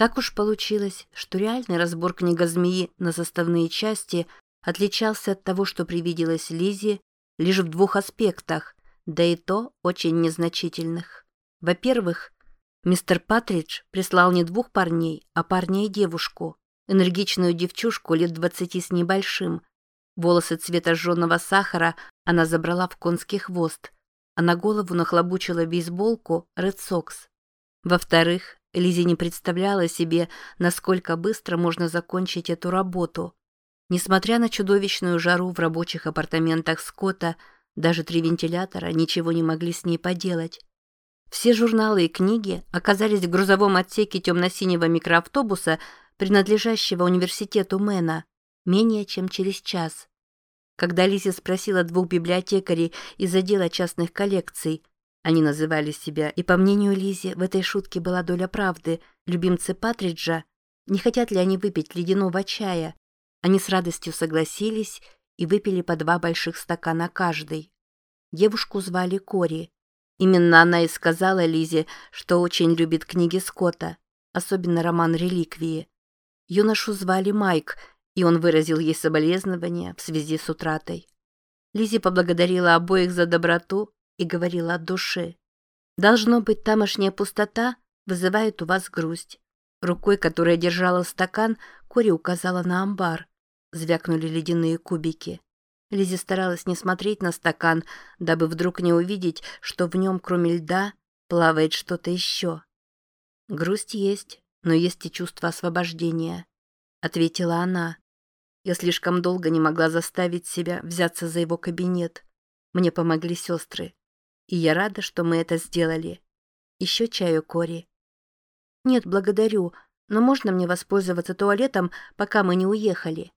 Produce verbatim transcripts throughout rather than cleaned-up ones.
Так уж получилось, что реальный разбор книга-змеи на составные части отличался от того, что привиделось Лизе, лишь в двух аспектах, да и то очень незначительных. Во-первых, мистер Патридж прислал не двух парней, а парня и девушку, энергичную девчушку лет двадцати с небольшим. Волосы цвета жженого сахара она забрала в конский хвост, а на голову нахлобучила бейсболку Red Sox. Во-вторых, Лизе не представляла себе, насколько быстро можно закончить эту работу. Несмотря на чудовищную жару в рабочих апартаментах Скотта, даже три вентилятора ничего не могли с ней поделать. Все журналы и книги оказались в грузовом отсеке темно-синего микроавтобуса, принадлежащего университету Мэна, менее чем через час. Когда Лизе спросила двух библиотекарей из отдела частных коллекций, они называли себя, и, по мнению Лизи, в этой шутке была доля правды, любимцы Патриджа, не хотят ли они выпить ледяного чая, они с радостью согласились и выпили по два больших стакана каждый. Девушку звали Кори. Именно она и сказала Лизе, что очень любит книги Скотта, особенно роман «Реликвии». Юношу звали Майк, и он выразил ей соболезнования в связи с утратой. Лизи поблагодарила обоих за доброту и говорила от души. «Должно быть, тамошняя пустота вызывает у вас грусть». Рукой, которая держала стакан, Кори указала на амбар. Звякнули ледяные кубики. Лизи старалась не смотреть на стакан, дабы вдруг не увидеть, что в нем, кроме льда, плавает что-то еще. «Грусть есть, но есть и чувство освобождения», — ответила она. «Я слишком долго не могла заставить себя взяться за его кабинет. Мне помогли сестры. И я рада, что мы это сделали. Еще чаю, Кори?» «Нет, благодарю, но можно мне воспользоваться туалетом, пока мы не уехали?»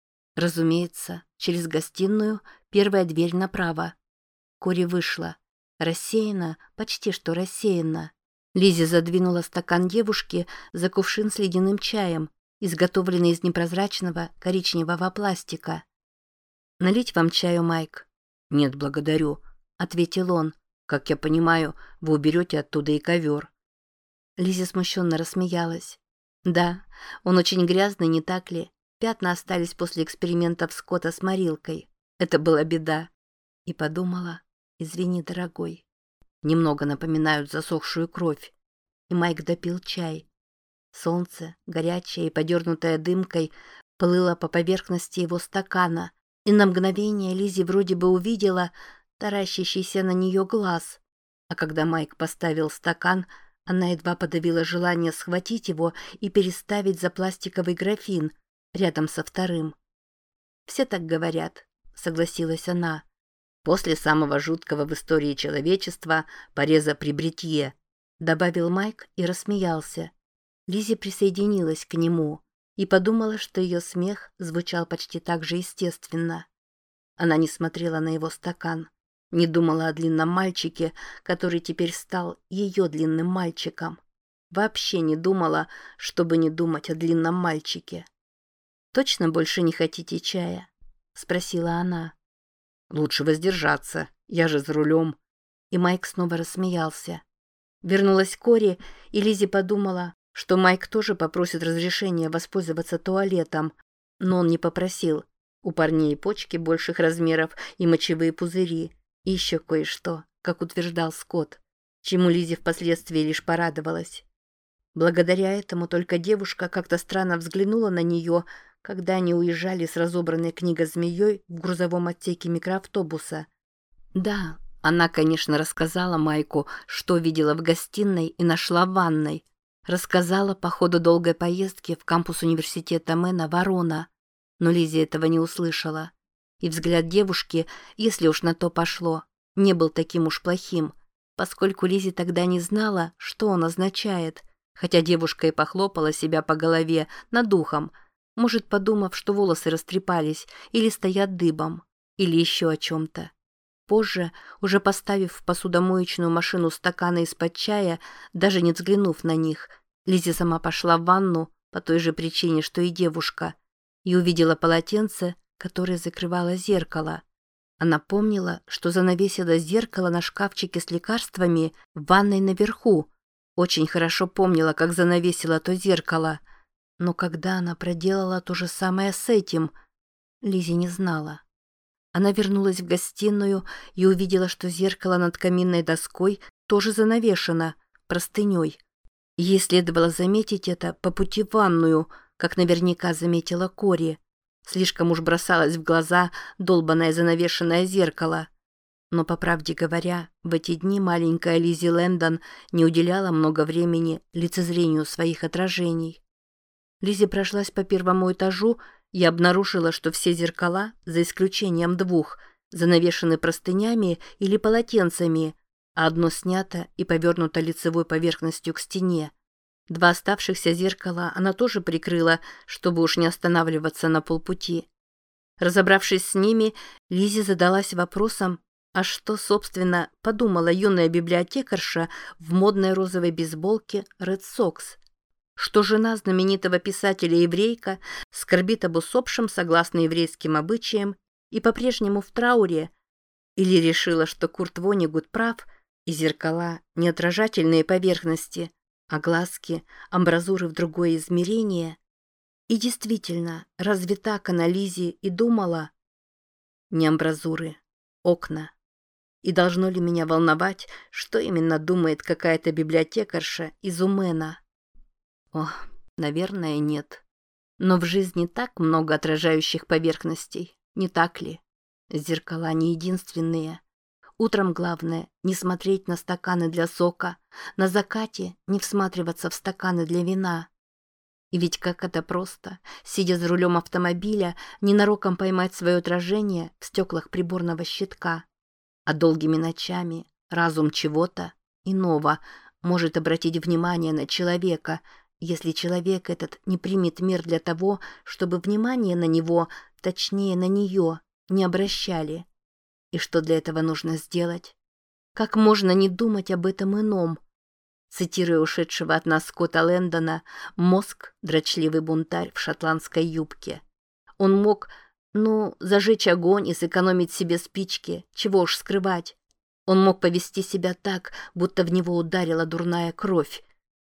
Разумеется, через гостиную, первая дверь направо. Кори вышла. Рассеянно, почти что рассеянно. Лизи задвинула стакан девушки за кувшин с ледяным чаем, изготовленный из непрозрачного коричневого пластика. «Налить вам чаю, Майк?» «Нет, благодарю», — ответил он. «Как я понимаю, вы уберете оттуда и ковер». Лизи смущенно рассмеялась. «Да, он очень грязный, не так ли? Пятна остались после экспериментов Скотта с морилкой. Это была беда». И подумала: «Извини, дорогой». Немного напоминают засохшую кровь. И Майк допил чай. Солнце, горячее и подернутое дымкой, плыло по поверхности его стакана, и на мгновение Лизи вроде бы увидела таращащийся на нее глаз. А когда Майк поставил стакан, она едва подавила желание схватить его и переставить за пластиковый графин рядом со вторым. «Все так говорят», — согласилась она. «После самого жуткого в истории человечества пореза при бритье», — добавил Майк и рассмеялся. Лизи присоединилась к нему и подумала, что ее смех звучал почти так же естественно. Она не смотрела на его стакан, не думала о длинном мальчике, который теперь стал ее длинным мальчиком. Вообще не думала, чтобы не думать о длинном мальчике. «Точно больше не хотите чая?» — спросила она. «Лучше воздержаться, я же за рулем». И Майк снова рассмеялся. Вернулась Кори, и Лизи подумала, что Майк тоже попросит разрешения воспользоваться туалетом, но он не попросил. У парней почки больших размеров и мочевые пузыри, и еще кое-что, как утверждал Скотт, чему Лизи впоследствии лишь порадовалась. Благодаря этому только девушка как-то странно взглянула на нее, когда они уезжали с разобранной книгой-змеей в грузовом отсеке микроавтобуса. Да, она, конечно, рассказала Майку, что видела в гостиной и нашла в ванной. Рассказала по ходу долгой поездки в кампус университета Мэна Ворона. Но Лизи этого не услышала. И взгляд девушки, если уж на то пошло, не был таким уж плохим, поскольку Лизи тогда не знала, что он означает, хотя девушка и похлопала себя по голове над ухом, может, подумав, что волосы растрепались или стоят дыбом, или еще о чем-то. Позже, уже поставив в посудомоечную машину стаканы из-под чая, даже не взглянув на них, Лизи сама пошла в ванну по той же причине, что и девушка, и увидела полотенце, которое закрывало зеркало. Она помнила, что занавесила зеркало на шкафчике с лекарствами в ванной наверху, Очень хорошо помнила, как занавесила то зеркало. Но когда она проделала то же самое с этим, Лиззи не знала. Она вернулась в гостиную и увидела, что зеркало над каминной доской тоже занавешено простыней. Ей следовало заметить это по пути в ванную, как наверняка заметила Кори. Слишком уж бросалось в глаза долбаное занавешенное зеркало. Но, по правде говоря, в эти дни маленькая Лиззи Лэндон не уделяла много времени лицезрению своих отражений. Лиззи прошлась по первому этажу и обнаружила, что все зеркала, за исключением двух, занавешены простынями или полотенцами, а одно снято и повернуто лицевой поверхностью к стене. Два оставшихся зеркала она тоже прикрыла, чтобы уж не останавливаться на полпути. Разобравшись с ними, Лиззи задалась вопросом, а что, собственно, подумала юная библиотекарша в модной розовой бейсболке Red Sox? Что жена знаменитого писателя-еврейка скорбит об усопшем согласно еврейским обычаям и по-прежнему в трауре? Или решила, что Курт Воннегут прав, и зеркала – не отражательные поверхности, а глазки, амбразуры в другое измерение? И действительно, разве так она, Лиззи, и думала? Не амбразуры, окна. И должно ли меня волновать, что именно думает какая-то библиотекарша из Умена? Ох, наверное, нет. Но в жизни так много отражающих поверхностей, не так ли? Зеркала не единственные. Утром главное не смотреть на стаканы для сока, на закате не всматриваться в стаканы для вина. И ведь как это просто, сидя за рулем автомобиля, ненароком поймать свое отражение в стеклах приборного щитка. А долгими ночами разум чего-то иного может обратить внимание на человека, если человек этот не примет мер для того, чтобы внимание на него, точнее на нее, не обращали. И что для этого нужно сделать? Как можно не думать об этом ином? Цитируя ушедшего от нас Скотта Лэндона, мозг – дрочливый бунтарь в шотландской юбке. Он мог, ну, зажечь огонь и сэкономить себе спички, чего уж скрывать. Он мог повести себя так, будто в него ударила дурная кровь.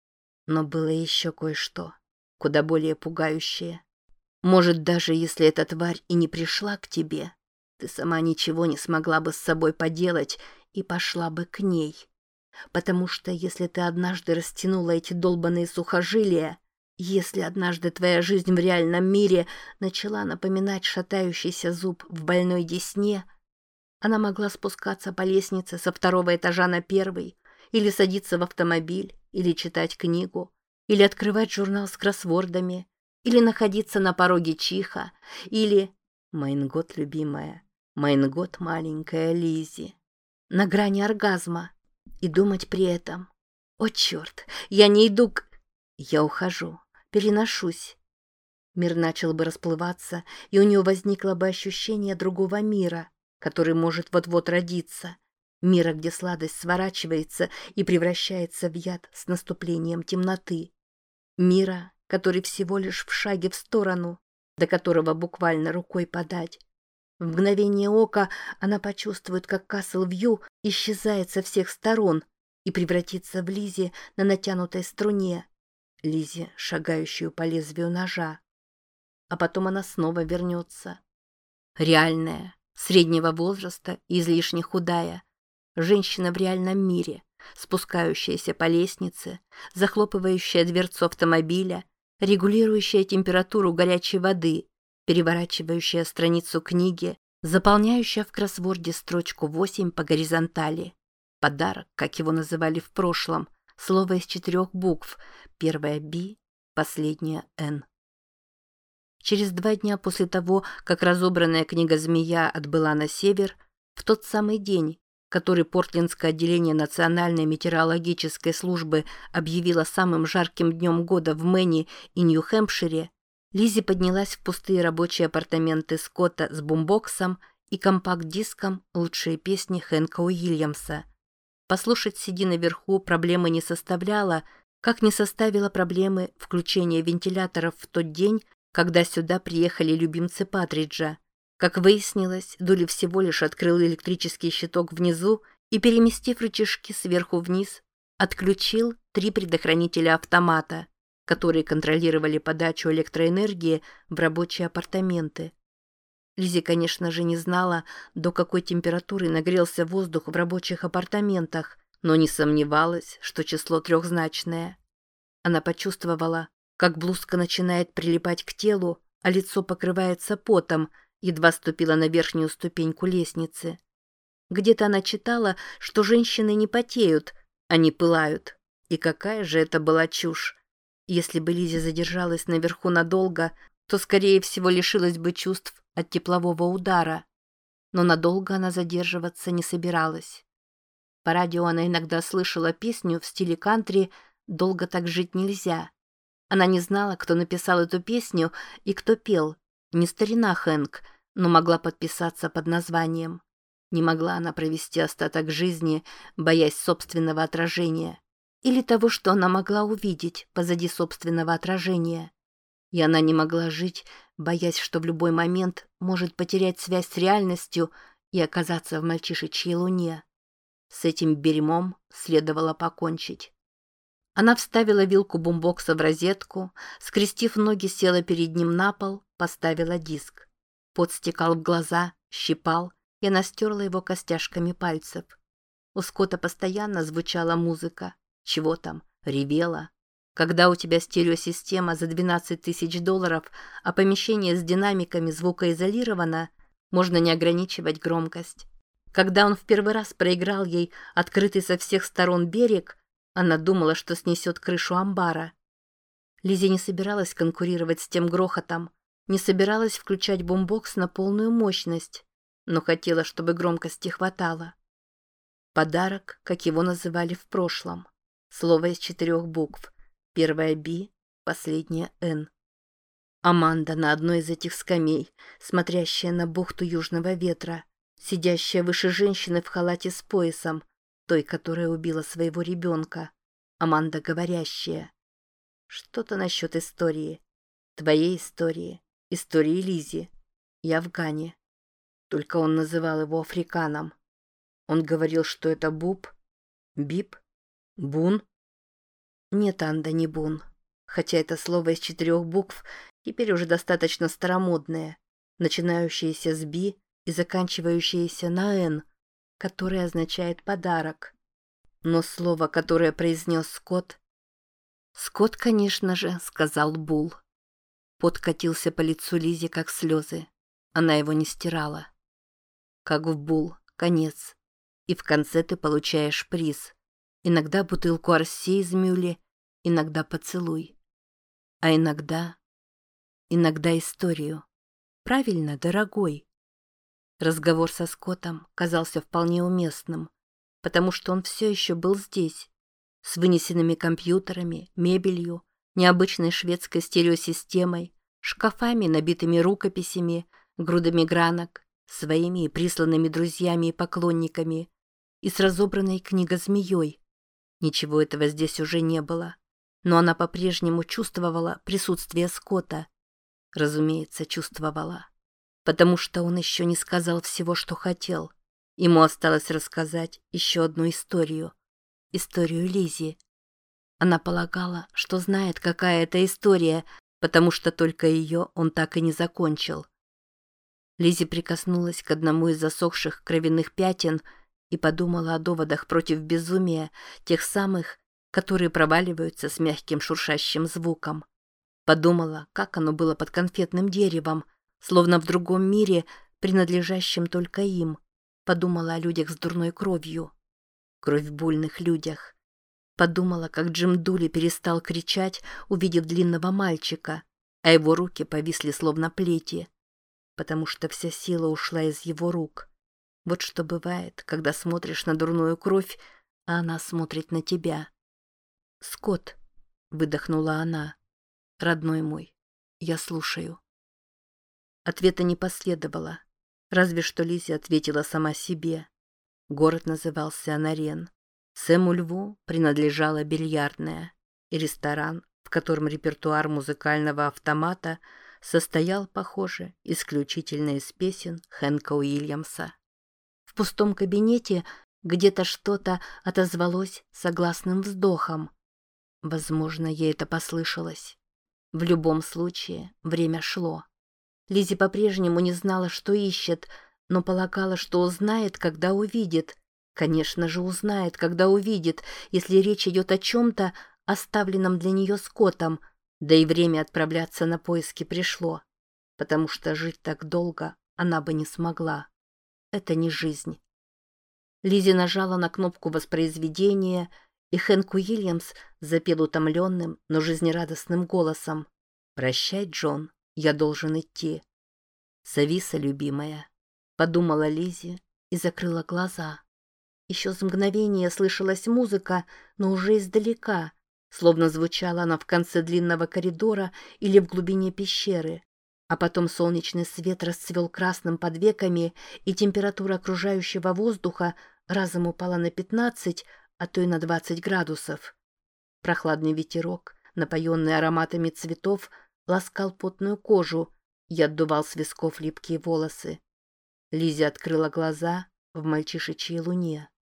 Но было еще кое-что, куда более пугающее. Может, даже если эта тварь и не пришла к тебе, ты сама ничего не смогла бы с собой поделать и пошла бы к ней. Потому что если ты однажды растянула эти долбаные сухожилия, если однажды твоя жизнь в реальном мире начала напоминать шатающийся зуб в больной десне, она могла спускаться по лестнице со второго этажа на первый, или садиться в автомобиль, или читать книгу, или открывать журнал с кроссвордами, или находиться на пороге чиха, или... Майн год, любимая, майн год, маленькая Лиззи. На грани оргазма. И думать при этом: «О, черт, я не иду к...» Я ухожу, переношусь. Мир начал бы расплываться, и у нее возникло бы ощущение другого мира, который может вот-вот родиться. Мира, где сладость сворачивается и превращается в яд с наступлением темноты. Мира, который всего лишь в шаге в сторону, до которого буквально рукой подать. В мгновение ока она почувствует, как Касл-Вью исчезает со всех сторон и превратится в Лиззи на натянутой струне, Лиззи, шагающую по лезвию ножа. А потом она снова вернется. Реальная, среднего возраста и излишне худая. Женщина в реальном мире, спускающаяся по лестнице, захлопывающая дверцу автомобиля, регулирующая температуру горячей воды, переворачивающая страницу книги, заполняющая в кроссворде строчку восемь по горизонтали. Подарок, как его называли в прошлом, слово из четырех букв, первая «Б», последняя «Н». Через два дня после того, как разобранная книга «Змея» отбыла на север, в тот самый день, который Портлендское отделение Национальной метеорологической службы объявило самым жарким днем года в Мэне и Нью-Хэмпшире, Лиззи поднялась в пустые рабочие апартаменты Скотта с бумбоксом и компакт-диском «Лучшие песни» Хэнка Уильямса. Послушать, сидя наверху, проблемы не составляло, как не составило проблемы включение вентиляторов в тот день, когда сюда приехали любимцы Патриджа. Как выяснилось, Дули всего лишь открыл электрический щиток внизу и, переместив рычажки сверху вниз, Отключил три предохранителя автомата, которые контролировали подачу электроэнергии в рабочие апартаменты. Лиззи, конечно же, не знала, до какой температуры нагрелся воздух в рабочих апартаментах, но не сомневалась, что число трехзначное. Она почувствовала, как блузка начинает прилипать к телу, а лицо покрывается потом, едва ступила на верхнюю ступеньку лестницы. Где-то она читала, что женщины не потеют, они пылают. И какая же это была чушь! Если бы Лиззи задержалась наверху надолго, то, скорее всего, лишилась бы чувств от теплового удара. Но надолго она задерживаться не собиралась. По радио она иногда слышала песню в стиле кантри «Долго так жить нельзя». Она не знала, кто написал эту песню и кто пел. Не старина Хэнк, но могла подписаться под названием. Не могла она провести остаток жизни, боясь собственного отражения. Или того, что она могла увидеть позади собственного отражения. И она не могла жить, боясь, что в любой момент может потерять связь с реальностью и оказаться в мальчишечьей луне. С этим бельмом следовало покончить. Она вставила вилку бумбокса в розетку, скрестив ноги, села перед ним на пол, поставила диск. Пот стекал в глаза, щипал, и она стерла его костяшками пальцев. У Скотта постоянно звучала музыка. Чего там? Ревела. Когда у тебя стереосистема за двенадцать тысяч долларов, а помещение с динамиками звукоизолировано, можно не ограничивать громкость. Когда он в первый раз проиграл ей открытый со всех сторон берег, она думала, что снесет крышу амбара. Лиззи не собиралась конкурировать с тем грохотом, не собиралась включать бумбокс на полную мощность, но хотела, чтобы громкости хватало. Подарок, как его называли в прошлом. Слово из четырех букв. Первая «Б», последняя «Н». Аманда на одной из этих скамей, смотрящая на бухту южного ветра, сидящая выше женщины в халате с поясом, той, которая убила своего ребенка. Аманда говорящая. Что-то насчет истории. Твоей истории. Истории Лиззи. И Афгане. Только он называл его африканом. Он говорил, что это Буб. Бип. Бун. Нет, Анда, не Бун. Хотя это слово из четырех букв теперь уже достаточно старомодное, начинающееся с «Би» и заканчивающееся на «Н», которое означает «подарок». Но слово, которое произнес Скотт... Скотт, конечно же, сказал «Бул». Пот катился по лицу Лиззи, как слезы. Она его не стирала. Как в «Бул», конец. И в конце ты получаешь приз. Иногда бутылку Арси из Мюли, иногда поцелуй. А иногда... Иногда историю. Правильно, дорогой? Разговор со Скоттом казался вполне уместным, потому что он все еще был здесь, с вынесенными компьютерами, мебелью, необычной шведской стереосистемой, шкафами, набитыми рукописями, грудами гранок, своими и присланными друзьями и поклонниками, и с разобранной книгозмеей. Ничего этого здесь уже не было, но она по-прежнему чувствовала присутствие Скотта. Разумеется, чувствовала. Потому что он еще не сказал всего, что хотел. Ему осталось рассказать еще одну историю. Историю Лиззи. Она полагала, что знает, какая это история, потому что только ее он так и не закончил. Лиззи прикоснулась к одному из засохших кровяных пятен и подумала о доводах против безумия, тех самых, которые проваливаются с мягким шуршащим звуком. Подумала, как оно было под конфетным деревом, словно в другом мире, принадлежащем только им. Подумала о людях с дурной кровью. Кровь в буйных людях. Подумала, как Джим Дули перестал кричать, увидев длинного мальчика, а его руки повисли словно плети, потому что вся сила ушла из его рук. Вот что бывает, когда смотришь на дурную кровь, а она смотрит на тебя. «Скотт», — выдохнула она, — «родной мой, я слушаю». Ответа не последовало, разве что Лиззи ответила сама себе. Город назывался Анарен. Сэму Льву принадлежала бильярдная и ресторан, в котором репертуар музыкального автомата состоял, похоже, исключительно из песен Хэнка Уильямса. В пустом кабинете, Где-то что-то отозвалось согласным вздохом. Возможно, ей это послышалось. В любом случае, время шло. Лиззи по-прежнему не знала, что ищет, но полагала, что узнает, когда увидит. Конечно же, узнает, когда увидит, если речь идет о чем-то, оставленном для нее Скоттом, да и время отправляться на поиски пришло, потому что жить так долго она бы не смогла. Это не жизнь. Лиззи нажала на кнопку воспроизведения, и Хэнк Уильямс запел утомленным, но жизнерадостным голосом: «Прощай, Джон, я должен идти». «Зависа, любимая», — подумала Лиззи и закрыла глаза. Еще с мгновения слышалась музыка, но уже издалека, словно звучала она в конце длинного коридора или в глубине пещеры. А потом солнечный свет расцвел красным под веками, и температура окружающего воздуха разом упала на пятнадцать, а то и на двадцать градусов. Прохладный ветерок, напоенный ароматами цветов, ласкал потную кожу и отдувал с висков липкие волосы. Лиззи открыла глаза в мальчишечьей луне.